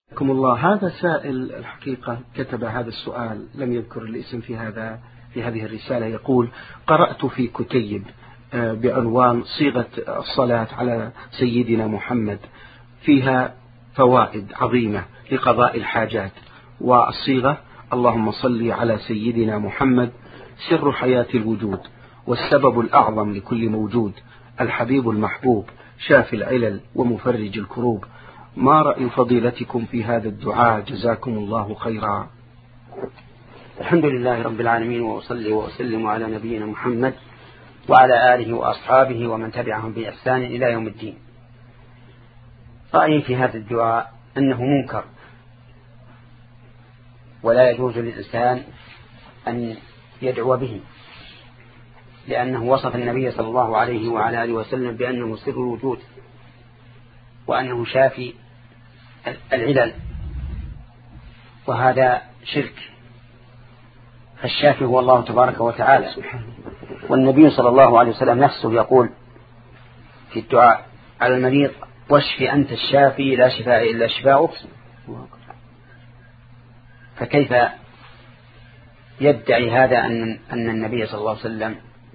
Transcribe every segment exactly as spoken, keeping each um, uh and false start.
حياكم الله. هذا سائل الحقيقة كتب هذا السؤال، لم يذكر الاسم في هذا في هذه الرسالة. يقول: قرأت في كتيب بعنوان صيغة الصلاة على سيدنا محمد، فيها فوائد عظيمة لقضاء الحاجات، والصيغة: اللهم صل على سيدنا محمد سر حياة الوجود والسبب الأعظم لكل موجود، الحبيب المحبوب شافي العلل ومفرج الكروب. ما رأي فضيلتكم في هذا الدعاء؟ جزاكم الله خيرا. الحمد لله رب العالمين، وأصلي وأسلم على نبينا محمد وعلى آله وأصحابه ومن تبعهم بإحسان إلى يوم الدين. رأيي في هذا الدعاء أنه منكر، ولا يجوز للإنسان أن يدعو به، لأنه وصف النبي صلى الله عليه وعلى آله وسلم بأنه سر الوجود، وأنه شافي العلل، وهذا شرك. فالشافي هو الله تبارك وتعالى، والنبي صلى الله عليه وسلم نفسه يقول في الدعاء على المريض: واشف أنت الشافي لا شفاء إلا شفاؤك. فكيف يدعي هذا أن أن النبي صلى الله عليه وسلم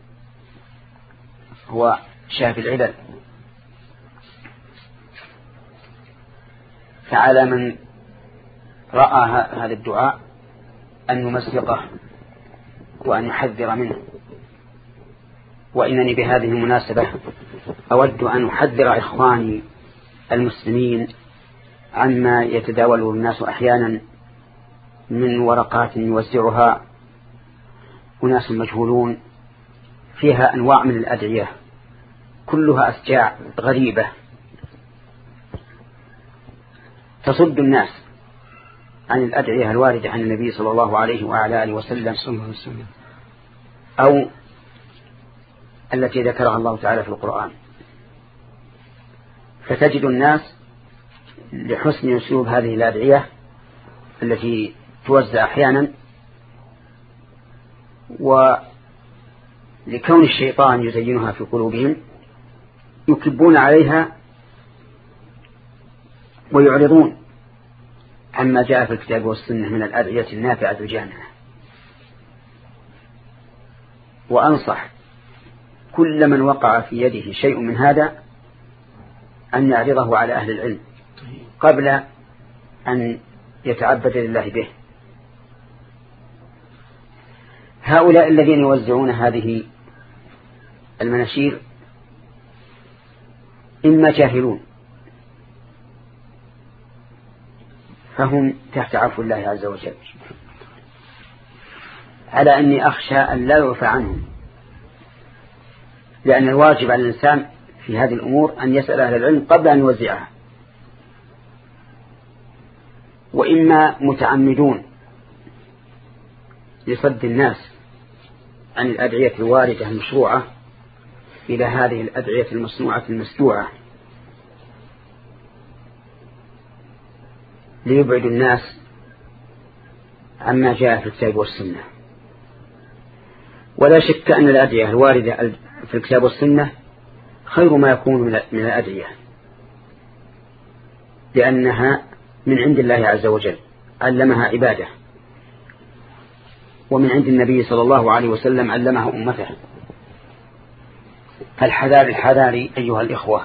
هو شافي العلل؟ فعلى من رأى هذا الدعاء أن يمزقه وأن يحذر منه. وإنني بهذه المناسبة أود أن أحذر إخواني المسلمين عما يتداوله الناس أحيانا من ورقات يوزعها أناس مجهولون، فيها أنواع من الأدعية كلها أشجاع غريبة تصد الناس عن الأدعية الواردة عن النبي صلى الله عليه وعلى آله وسلم، أو التي ذكرها الله تعالى في القرآن. فتجد الناس لحسن أسلوب هذه الأدعية التي توزع أحيانا، ولكون الشيطان يزينها في قلوبهم، يكبون عليها ويعرضون عما جاء في الكتاب والسنة من الأدعية النافعة الجامعة. وأنصح كل من وقع في يده شيء من هذا أن يعرضه على أهل العلم قبل أن يتعبد لله به. هؤلاء الذين يوزعون هذه المناشير إما جاهلون، فهم تحت عفو الله عز وجل، على أني أخشى أن لا يعفى عنهم، لأن الواجب على الإنسان في هذه الأمور أن يسأل أهل العلم قبل أن يوزعها. وإما متعمدون لصد الناس عن الأدعية الواردة المشروعة إلى هذه الأدعية المصنوعة المسدوعة، ليبعد الناس عما جاء في الكتاب والسنة. ولا شك أن الأدعية الواردة في الكتاب والسنة خير ما يكون من الأدعية، لأنها من عند الله عز وجل علمها عباده، ومن عند النبي صلى الله عليه وسلم علمها أمته. فالحذار الحذار أيها الإخوة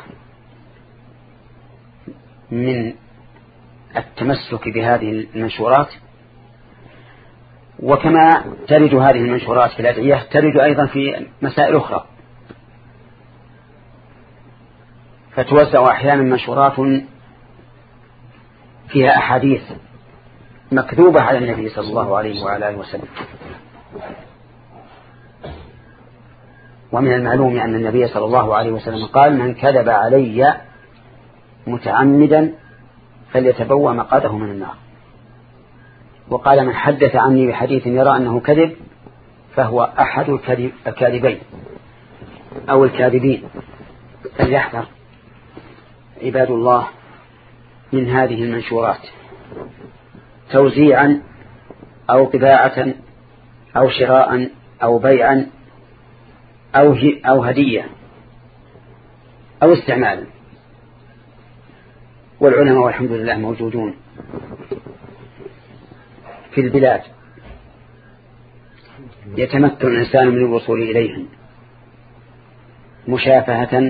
من التمسك بهذه المنشورات. وكما ترد هذه المنشورات في الأدعية ترد أيضا في مسائل أخرى، فتوزع أحيانا منشورات فيها أحاديث مكذوبة على النبي صلى الله عليه وعلى آله وسلم. ومن المعلوم أن النبي صلى الله عليه وسلم قال: من كذب علي متعمدا فليتبوأ مقعده من النار. وقال: من حدث عني بحديث يرى أنه كذب فهو أحد الكاذبين أو الكاذبين. فليحذر عباد الله من هذه المنشورات توزيعا أو طباعة أو شراء أو بيعا أو أو هدية أو استعمالا. والعلماء والحمد لله موجودون في البلاد يتمكن الإنسان من الوصول إليهم مشافهة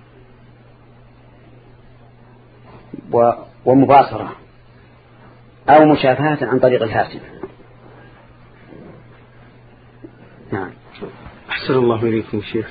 ومباصرة أو مشافهة عن طريق الهاتف. نعم. أحسن الله إليكم شيخ.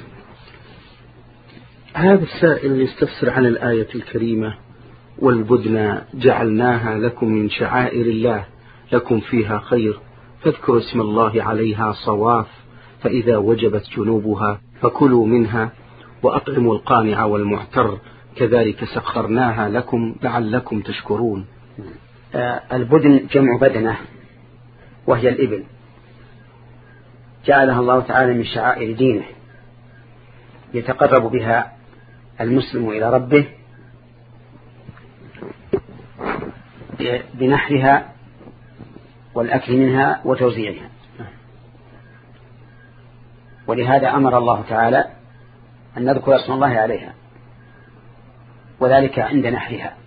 هذا السائل يستفسر عن الآية الكريمة والبدن جعلناها لكم من شعائر الله لكم فيها خير فاذكروا اسم الله عليها صواف فإذا وجبت جنوبها فكلوا منها وأطعموا القانع والمعتر كذلك سخرناها لكم لعلكم تشكرون. البدن جمع بدنة وهي الإبل، جعلها الله تعالى من شعائر دينه يتقرب بها المسلم إلى ربه بنحرها والأكل منها وتوزيعها. ولهذا أمر الله تعالى أن نذكر اسم الله عليها، وذلك عند نحرها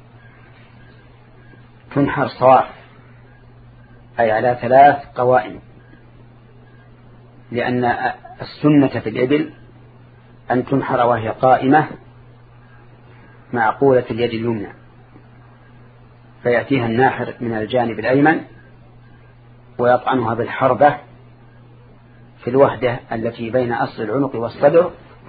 تنحر صواف أي على ثلاث قوائم، لأن السنة في الإبل أن تنحر وهي قائمة معقولة اليد اليمنى، فيأتيها الناحر من الجانب الأيمن ويطعنها بالحربة في الوحدة التي بين أصل العنق والصدر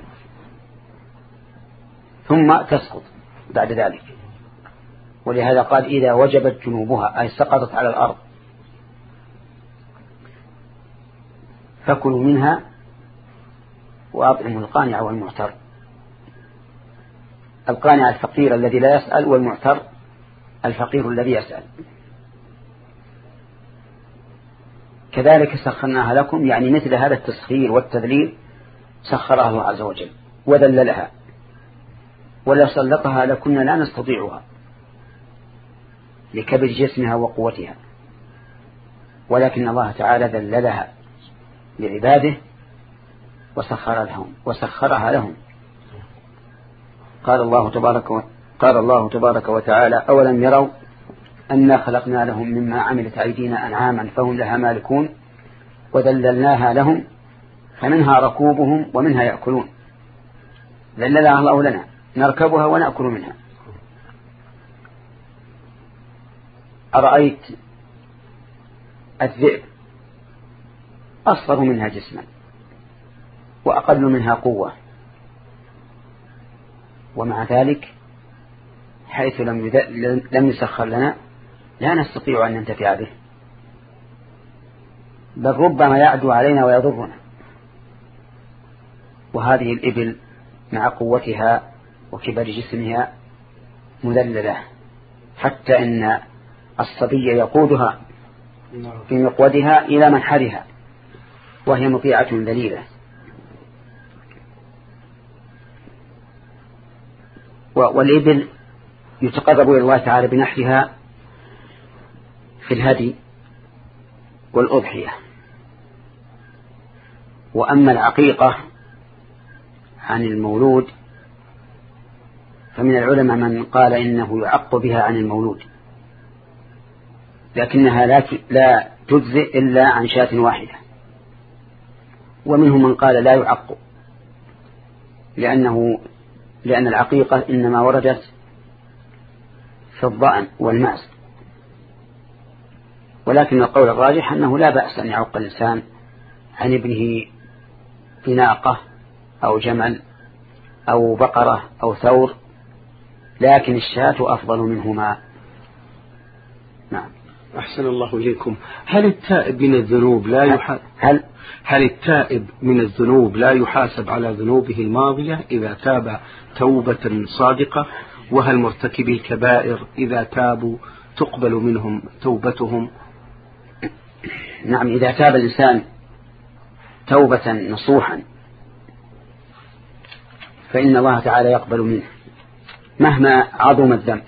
ثم تسقط بعد ذلك. ولهذا قال إذا وجبت جنوبها أي سقطت على الأرض فكلوا منها وأطعموا القانع والمعتر. القانع الفقير الذي لا يسأل، والمعتر الفقير الذي يسأل. كذلك سخرناها لكم، يعني مثل هذا التسخير والتذليل سخرها الله عز وجل وذللها، ولا سلطها لكنا لا نستطيعها لكبر جسمها وقوتها، ولكن الله تعالى ذللها لعباده وسخر لهم وسخرها لهم. قال الله تبارك و... قال الله تبارك وتعالى أولم يروا أنا خلقنا لهم مما عملت أيدينا أنعاما فهم لها مالكون وذللناها لهم فمنها ركوبهم ومنها يأكلون. ذللها الله لنا نركبها ونأكل منها. أرأيت الذئب أصغر منها جسما وأقل منها قوة، ومع ذلك حيث لم لم يسخر لنا لا نستطيع أن ننتفع به، بل ربما يعدو علينا ويضرنا. وهذه الإبل مع قوتها وكبر جسمها مذللة، حتى إن الصبي يقودها في مقودها إلى منحرها وهي مطيعة ذليلة. والإبل يتقرب إلى الله تعالى بنحرها في الهدي والأضحية. وأما العقيقة عن المولود فمن العلماء من قال إنه يعق بها عن المولود، لكنها لا لا تجزئ إلا عن شاة واحدة. ومنهم من قال لا يعق، لأنه لأن العقيقة إنما وردت في الضأن والمعز. ولكن القول الراجح أنه لا بأس أن يعق الإنسان عن ابنه في ناقة أو جمل أو بقرة أو ثور، لكن الشاة أفضل منهما. نعم. أحسن الله إليكم. هل التائب من الذنوب لا يحاسب هل هل التائب من الذنوب لا يحاسب على ذنوبه الماضية إذا تاب توبة صادقة؟ وهل مرتكبي الكبائر إذا تابوا تقبل منهم توبتهم؟ نعم، إذا تاب الإنسان توبة نصوحا فإن الله تعالى يقبل منه مهما عظم الذنب.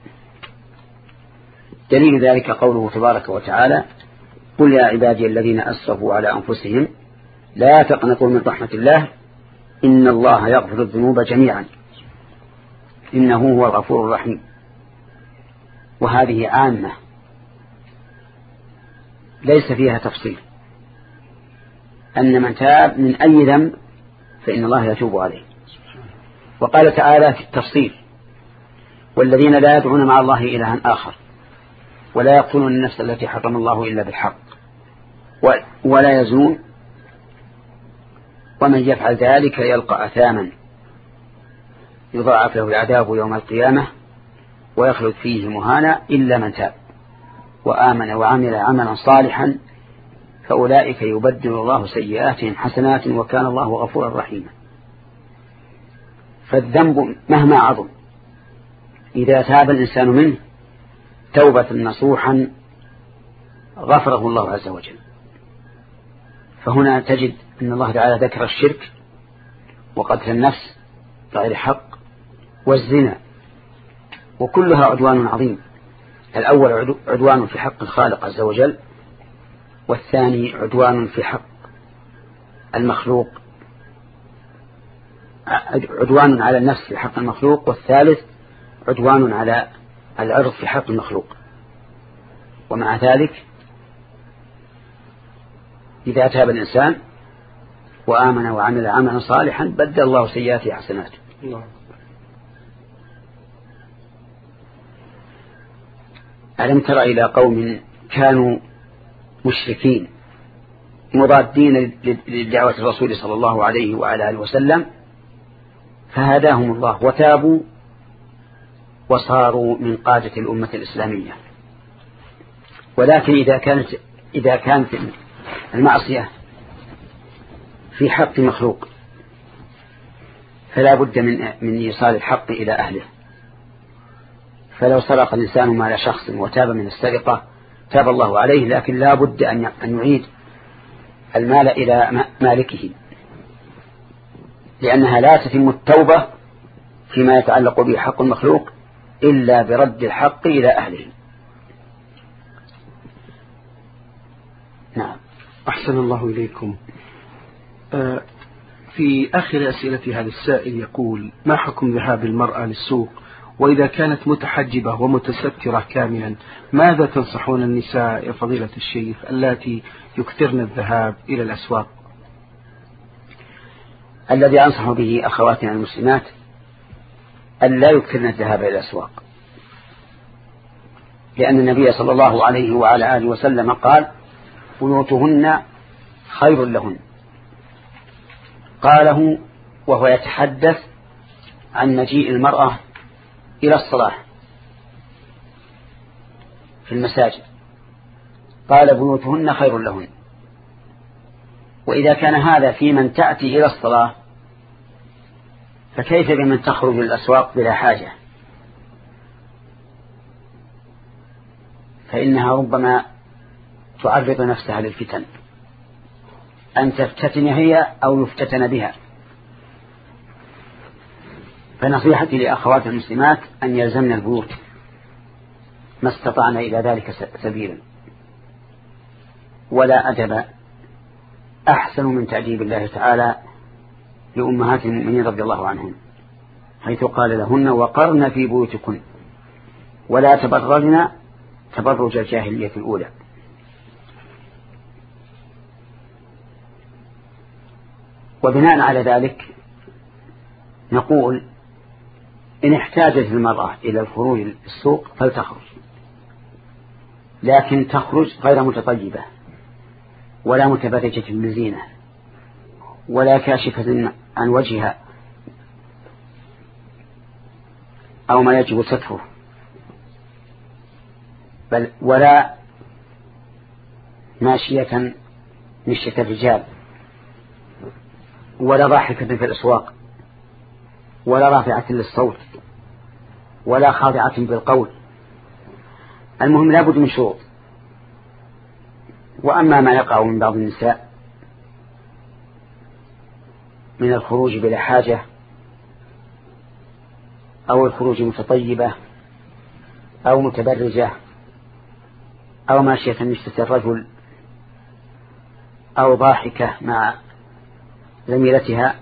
دليل ذلك قوله تبارك وتعالى قل يا عبادي الذين أسرفوا على أنفسهم لا تقنطوا من رحمة الله إن الله يغفر الذنوب جميعا إنه هو الغفور الرحيم. وهذه عامة ليس فيها تفصيل، أن من تاب من أي ذنب فإن الله يتوب عليه. وقال تعالى في التفصيل: والذين لا يدعون مع الله إلها آخر ولا يقتلون النفس التي حرم الله إلا بالحق ولا يزنون ومن يفعل ذلك يلقى أثاما يضاعف له العذاب يوم القيامة ويخلد فيه مهانا إلا من تاب وآمن وعمل عملا صالحا فأولئك يبدل الله سيئاتهم حسنات وكان الله غفورا رحيما. فالذنب مهما عظم إذا تاب الإنسان منه توبة نصوحا غفره الله عز وجل. فهنا تجد أن الله تعالى ذكر الشرك وقتل النفس بغير حق والزنا، وكلها عدوان عظيم. الأول عدوان في حق الخالق عز وجل، والثاني عدوان في حق المخلوق، عدوان على النفس في حق المخلوق، والثالث عدوان على العرض في حق المخلوق. ومع ذلك إذا تاب الإنسان وآمن وعمل عملا صالحا بدل الله سيئاته حسنات. ألم تر إلى قوم كانوا مشركين مضادين لدعوة الرسول صلى الله عليه وعلى آله وسلم فهداهم الله وتابوا وصاروا من قادة الأمة الإسلامية. ولكن إذا كانت إذا كانت المعصية في حق مخلوق فلا بد من من إيصال الحق إلى أهله. فلو سرق الإنسان مال شخص وتاب من السرقة تاب الله عليه، لكن لا بد أن يعيد المال إلى مالكه، لأنها لا تتم التوبة فيما يتعلق به حق المخلوق إلا برد الحق إلى أهله. نعم. أحسن الله إليكم. في آخر أسئلة هذا السائل يقول: ما حكم ذهاب المرأة للسوق وإذا كانت متحجبة ومتسترة كاملا؟ ماذا تنصحون النساء يا فضيلة الشيخ اللاتي يكثرن الذهاب إلى الأسواق؟ الذي أنصح به أخواتنا المسلمات أن لا يكثرن الذهاب إلى الأسواق، لأن النبي صلى الله عليه وعلى آله وسلم قال: بيوتهن خير لهن. قاله وهو يتحدث عن مجيء المرأة إلى الصلاة في المساجد، قال: بيوتهن خير لهن. وإذا كان هذا في من تأتي إلى الصلاة فكيف بمن تخرج للأسواق بلا حاجة؟ فإنها ربما تعرض نفسها للفتن، أن تفتتن هي أو يفتتن بها. فنصيحتي لأخوات المسلمات أن يلزمن البيوت ما استطعنا إلى ذلك سبيلا. ولا أدب أحسن من تعجيب الله تعالى لأمهات المؤمنين رضي الله عنهم، حيث قال لهن: وقرن في بيوتكن ولا تبرجن تبرج الجاهلية الأولى. وبناء على ذلك نقول: إن احتاجت المرأة إلى الخروج للسوق فلتخرج، لكن تخرج غير متطيبة ولا متبرجة بزينة ولا كاشفة عن وجهها أو ما يجب ستره، بل ولا ماشية مشية الرجال ولا ضاحكة في الأسواق ولا رافعة للصوت ولا خاضعة بالقول. المهم لا بد من شروط. وأما ما يقع من بعض النساء من الخروج بلا حاجة أو الخروج متطيبة أو متبرجة أو ماشية مشية الرجل أو ضاحكة مع زميلتها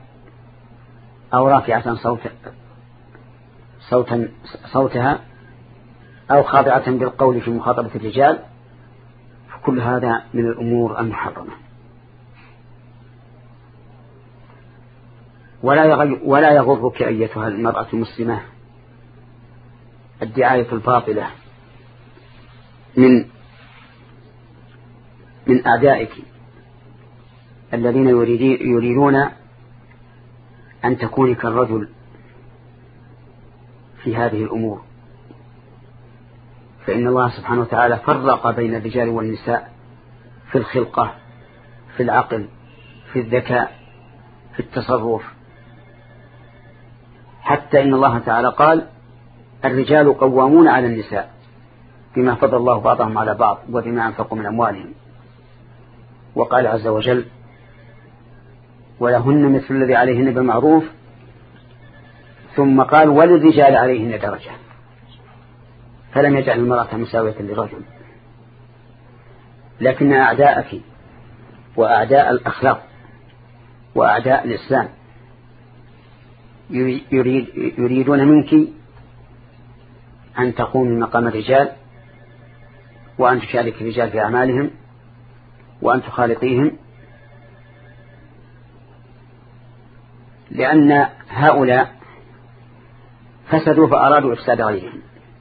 أو رافعة صوت صوتا صوتها أو خاضعة بالقول في مخاطبة الرجال، فكل هذا من الأمور المحرمة. ولا ولا يغرك أيتها المرأة المسلمة الدعاية الباطلة من من أعدائك الذين يريدون أن تكوني كالرجل في هذه الأمور. فإن الله سبحانه وتعالى فرق بين الرجال والنساء في الخلقة، في العقل، في الذكاء، في التصرف، حتى إن الله تعالى قال الرجال قوامون على النساء بما فضل الله بعضهم على بعض وبما أنفقوا من أموالهم. وقال عز وجل ولهن مثل الذي عليهن بالمعروف، ثم قال وللرجال عليهن درجة، فلم يجعل المرأة مساوية للرجل. لكن أعداءك وأعداء الأخلاق وأعداء الإسلام يريد يريدون منك أن تقومي مقام الرجال، وأن تشارك الرجال في أعمالهم، وأن تخالطيهم، لأن هؤلاء فسدوا فأرادوا إفساد غيرهم.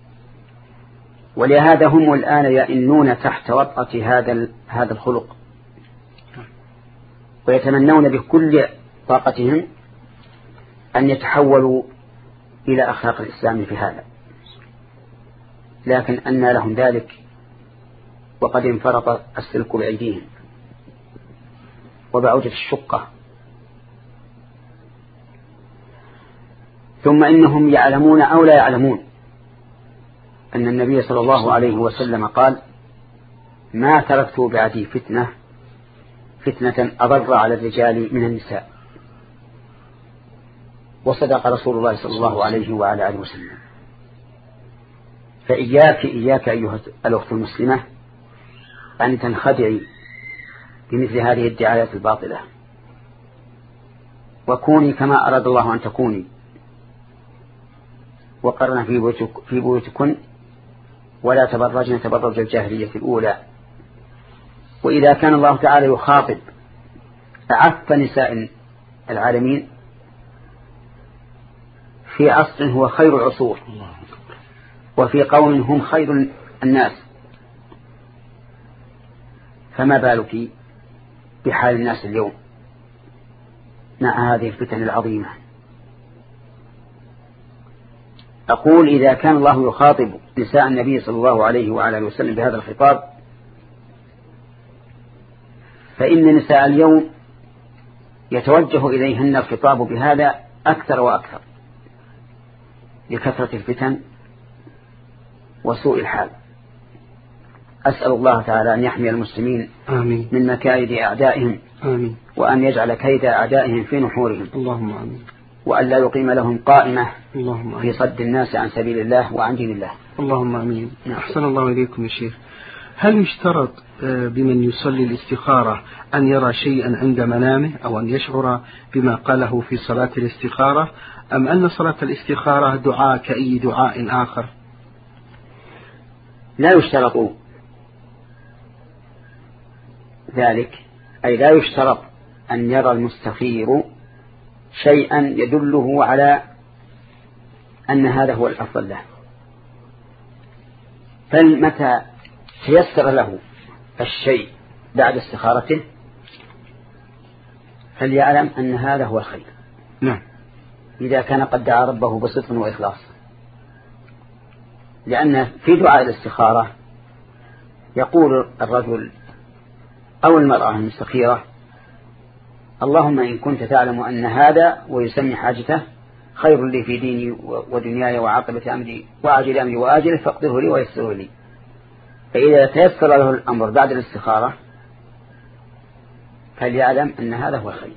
ولهذا هم الآن يئنون تحت وطأة هذا هذا الخلق، ويتمنون بكل طاقتهم أن يتحولوا إلى أخلاق الإسلام في هذا، لكن أن لهم ذلك وقد انفرط السلك بأيديهم وبعودة الشقة. ثم إنهم يعلمون أو لا يعلمون أن النبي صلى الله عليه وسلم قال ما تركت بعدي فتنة فتنة أضر على الرجال من النساء. وصدق رسول الله صلى الله عليه وعلى آله وسلم. فإياك إياك أيها الأخت المسلمة أن تنخدعي بمثل هذه الدعايات الباطلة، وكوني كما أراد الله أن تكوني، وقرنا في بيوتكن ولا تبرجن تبرج الجاهلية الأولى. وإذا كان الله تعالى يخاطب أعف نساء العالمين في عصر هو خير العصور، وفي قوم هم خير الناس، فما بالك بحال الناس اليوم مع هذه الفتن العظيمة. أقول إذا كان الله يخاطب نساء النبي صلى الله عليه وعلى آله وسلم بهذا الخطاب، فإن نساء اليوم يتوجه إليهن الخطاب بهذا أكثر وأكثر لكثرة الفتن وسوء الحال. أسأل الله تعالى أن يحمي المسلمين آمين. من مكائد أعدائهم، آمين. وأن يجعل كيد أعدائهم في نحورهم، اللهم آمين. وأن لا يقيم لهم قائمة اللهم آمين. في صد الناس عن سبيل الله وعن دين الله. اللهم آمين. أحسن الله إليكم يا شيخ. هل يشترط بمن يصلي الاستخارة أن يرى شيئا عند منامه أو أن يشعر بما قاله في صلاة الاستخارة، أم أن صلاة الاستخارة دعاء كأي دعاء آخر؟ لا يشترط ذلك، أي لا يشترط أن يرى المستخير شيئا يدله على أن هذا هو الأفضل له، فمتى تيسر له الشيء بعد استخارته فليعلم أن هذا هو الخير. نعم. إذا كان قد دعا ربه بصدق وإخلاص، لأن في دعاء الاستخارة يقول الرجل أو المرأة المستخيرة اللهم إن كنت تعلم أن هذا ويسمي حاجته خير لي في ديني ودنياي وعاقبة أمري وعاجل أمري وآجله فاقدره لي ويسره لي. فإذا تيسر له الأمر بعد الاستخارة فليعلم أن هذا هو الخير،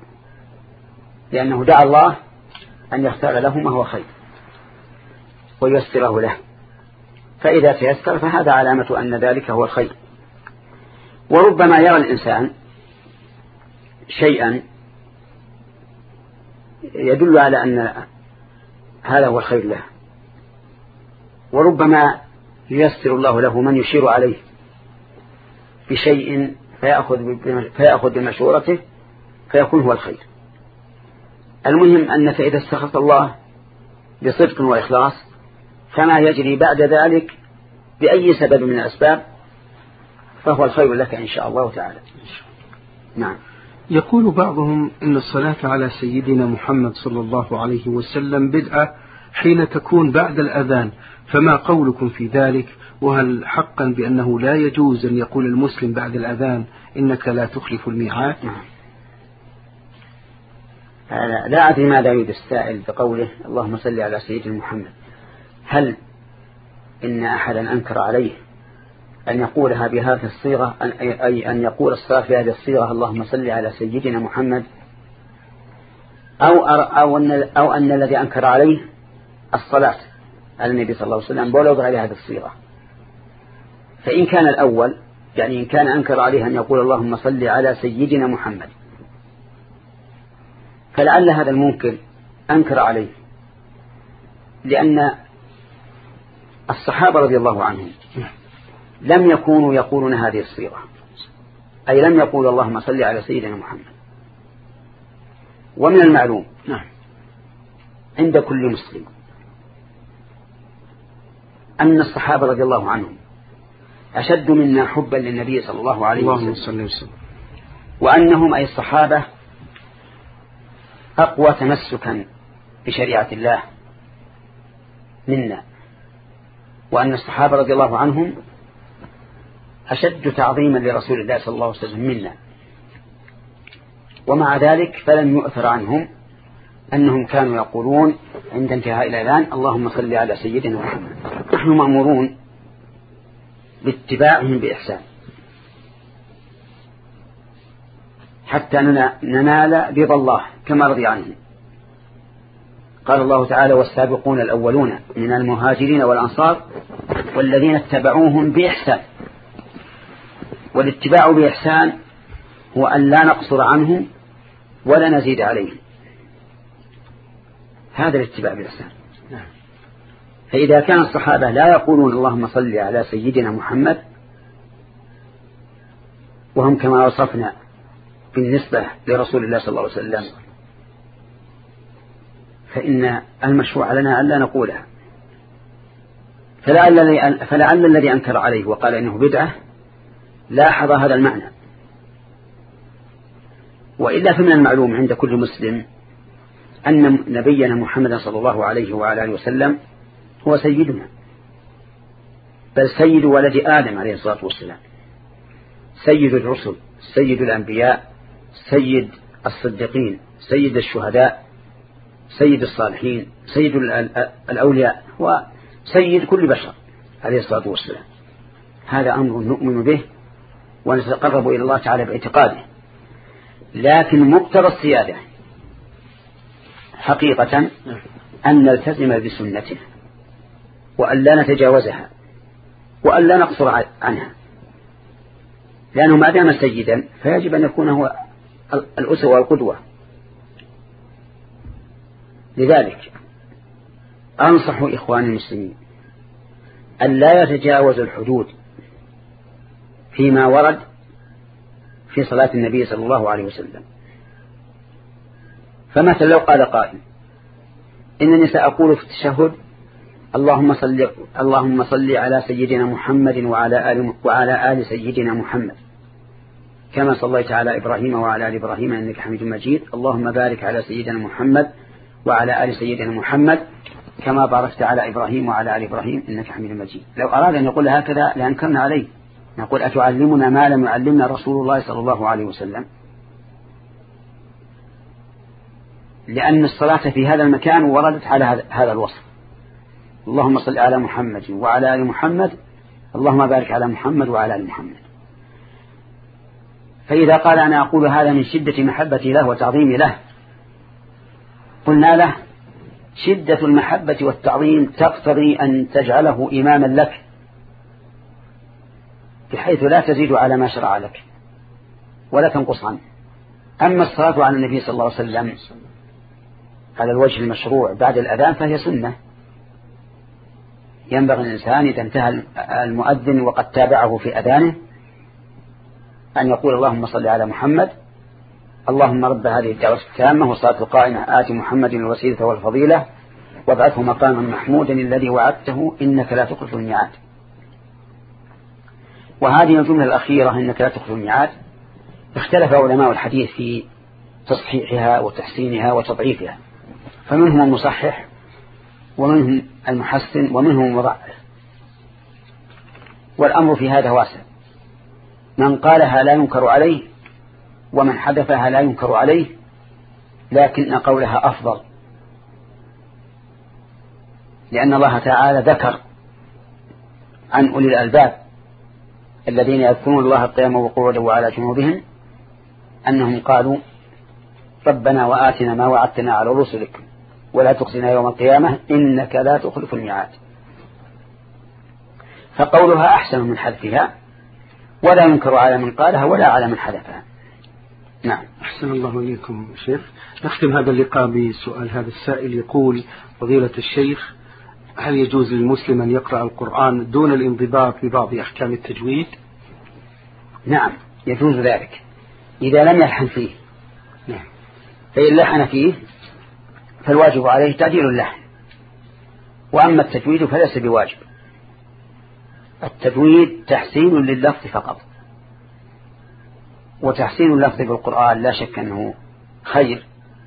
لأنه دعا الله أن يختار له ما هو خير ويسره له، فإذا تيسر فهذا علامة أن ذلك هو الخير. وربما يرى الإنسان شيئا يدل على أن هذا هو الخير له، وربما ييسر الله له من يشير عليه بشيء فيأخذ فيأخذ بمشورته فيكون هو الخير. المهم أنك إذا استخلصت الله بصدق وإخلاص فما يجري بعد ذلك بأي سبب من الأسباب فهو الخير لك إن شاء الله تعالى. نعم. يقول بعضهم إن الصلاة على سيدنا محمد صلى الله عليه وسلم بدعة حين تكون بعد الأذان، فما قولكم في ذلك؟ وهل حقا بأنه لا يجوز أن يقول المسلم بعد الأذان إنك لا تخلف الميعاد؟ لا أدري ماذا يريد السائل بقوله اللهم صل على سيدنا محمد. هل إن أحدا أنكر عليه أن يقولها بهذه الصيغة، أي أن يقول الصلاة بهذه الصيغة اللهم صل على سيدنا محمد، أو, أو, أن, أو أن الذي أنكر عليه الصلاة على النبي صلى الله عليه وسلم بلغ عليه هذه الصيغة؟ فإن كان الأول يعني إن كان أنكر عليه أن يقول اللهم صل على سيدنا محمد، فلعل هذا المنكر أنكر عليه لأن الصحابة رضي الله عنهم لم يكونوا يقولون هذه الصيغة، أي لم يقولوا اللهم صل على سيدنا محمد. ومن المعلوم عند كل مسلم أن الصحابة رضي الله عنهم أشد منا حبا للنبي صلى الله عليه وسلم، وأنهم أي الصحابة أقوى تمسكا بشريعة الله منا، وأن الصحابة رضي الله عنهم أشد تعظيما لرسول الله صلى الله عليه وسلم منا. ومع ذلك فلم يؤثر عنهم أنهم كانوا يقولون عند انتهاء الأذان اللهم صل على سيدنا محمد. نحن مأمورون باتباعهم بإحسان حتى ننال رضا الله كما رضي عنهم. قال الله تعالى والسابقون الأولون من المهاجرين والأنصار والذين اتبعوهم بإحسان. والاتباع بإحسان هو أن لا نقصر عنهم ولا نزيد عليهم، هذا الاتباع بإحسان. فإذا كان الصحابة لا يقولون اللهم صل على سيدنا محمد وهم كما وصفنا بالنسبة لرسول الله صلى الله عليه وسلم، فإن المشروع لنا ألا نقولها. فلعل, فلعل الذي أنكر عليه وقال إنه بدعة لاحظ هذا المعنى، وإلا فمن المعلوم عند كل مسلم أن نبينا محمد صلى الله عليه وعلى آله وسلم هو سيدنا، بل سيد ولد آدم عليه الصلاة والسلام، سيد الرسل، سيد الأنبياء، سيد الصديقين، سيد الشهداء، سيد الصالحين، سيد الأولياء، وسيد كل بشر عليه الصلاة والسلام. هذا أمر نؤمن به ونتقرب إلى الله تعالى باعتقاده، لكن مقتضى السيادة حقيقة أن نلتزم بسنته وأن لا نتجاوزها وأن لا نقصر عنها، لأنه ما دام سيدا فيجب أن يكون هو الأسوة والقدوة. لذلك أنصح إخواني المسلمين أن لا يتجاوزوا الحدود فيما ورد في صلاة النبي صلى الله عليه وسلم. فمثلا لو قال قائل إنني سأقول في التشهد اللهم صل اللهم صل على سيدنا محمد وعلى آل وعلى آل سيدنا محمد كما صليت على إبراهيم وعلى آل إبراهيم إنك حميد مجيد، اللهم بارك على سيدنا محمد وعلى آل سيدنا محمد كما باركت على إبراهيم وعلى آل إبراهيم إنك حميد مجيد. لو أراد أن يقول هكذا لأنكرنا عليه، نقول أتعلمنا ما لم يعلمنا رسول الله صلى الله عليه وسلم، لأن الصلاة في هذا المكان وردت على هذا الوصف، اللهم صل على محمد وعلى آل محمد، اللهم بارك على محمد وعلى آل محمد. فإذا قال أنا أقول هذا من شدة محبتي له وتعظيمي له، قلنا له شدة المحبة والتعظيم تقتضي أن تجعله إماما لك بحيث لا تزيد على ما شرع لك ولا تنقص عنه. أما الصلاة على النبي صلى الله عليه وسلم على الوجه المشروع بعد الأذان فهي سنة ينبغي الإنسان إذا انتهى المؤذن وقد تابعه في أذانه أن يقول اللهم صل على محمد، اللهم رب هذه الدعوة التامة والصلاة القائمة آت محمد الوسيلة والفضيلة وابعثه مقاما محمودا الذي وعدته إنك لا تخلف الميعاد. وهذه الجملة الأخيرة إنك لا تخلف الميعاد اختلف علماء الحديث في تصحيحها وتحسينها وتضعيفها، فمنهم المصحح ومنهم المحسن ومنهم المضعف، والأمر في هذا واسع. من قالها لا ينكر عليه ومن حذفها لا ينكر عليه، لكن قولها أفضل، لأن الله تعالى ذكر عن أولي الألباب الذين يذكرون الله قياما وقعودا وعلى جنوبهم أنهم قالوا ربنا وآتنا ما وعدتنا على رسلك ولا تخزنا يوم القيامة إنك لا تخلف الميعاد. فقولها أحسن من حذفها، ولا ينكر على من قالها ولا على من حذفها. نعم. أحسن الله إليكم شيخ. نختم هذا اللقاء بسؤال هذا السائل، يقول فضيلة الشيخ هل يجوز للمسلم أن يقرأ القرآن دون الانضباط ببعض أحكام التجويد؟ نعم يجوز ذلك إذا لم يلحن فيه. نعم. فإن لحن فيه فالواجب عليه تعديل اللحن، وأما التجويد فليس بواجب. التجويد تحسين لللفظ فقط، وتحسين اللفظ بالقرآن لا شك أنه خير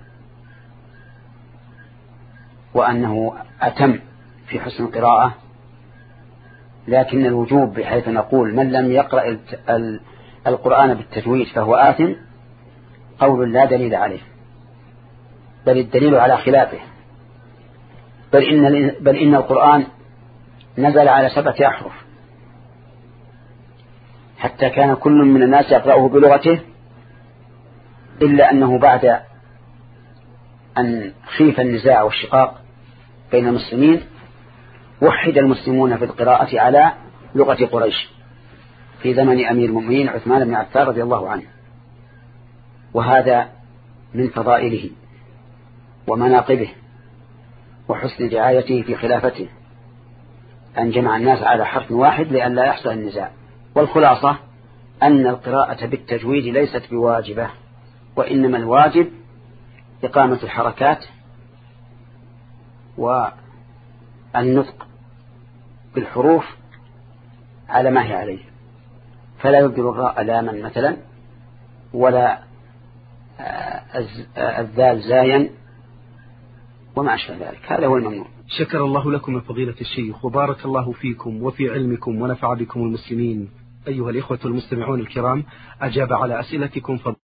وأنه أتم في حسن القراءة، لكن الوجوب بحيث نقول من لم يقرأ القرآن بالتجويد فهو آثم قول لا دليل عليه، بل الدليل على خلافه. بل إن, بل إن القرآن نزل على سبعة أحرف، حتى كان كل من الناس يقرأه بلغته، إلا أنه بعد أن خيف النزاع والشقاق بين المسلمين وحد المسلمون في القراءة على لغة قريش في زمن أمير المؤمنين عثمان بن عفان رضي الله عنه. وهذا من فضائله ومناقبه وحسن رعايته في خلافته أن جمع الناس على حرف واحد لئلا يحصل النزاع. والخلاصة أن القراءة بالتجويد ليست بواجبة، وإنما الواجب إقامة الحركات والنطق بالحروف على ما هي عليه، فلا يبدل الراء لاما مثلا، ولا الذال زايا وما أشبه ذلك. هذا هو الممنوع. شكر الله لكم يا فضيلة الشيخ، وبارك الله فيكم وفي علمكم ونفع بكم المسلمين. أيها الإخوة المستمعون الكرام، أجاب على أسئلتكم فضل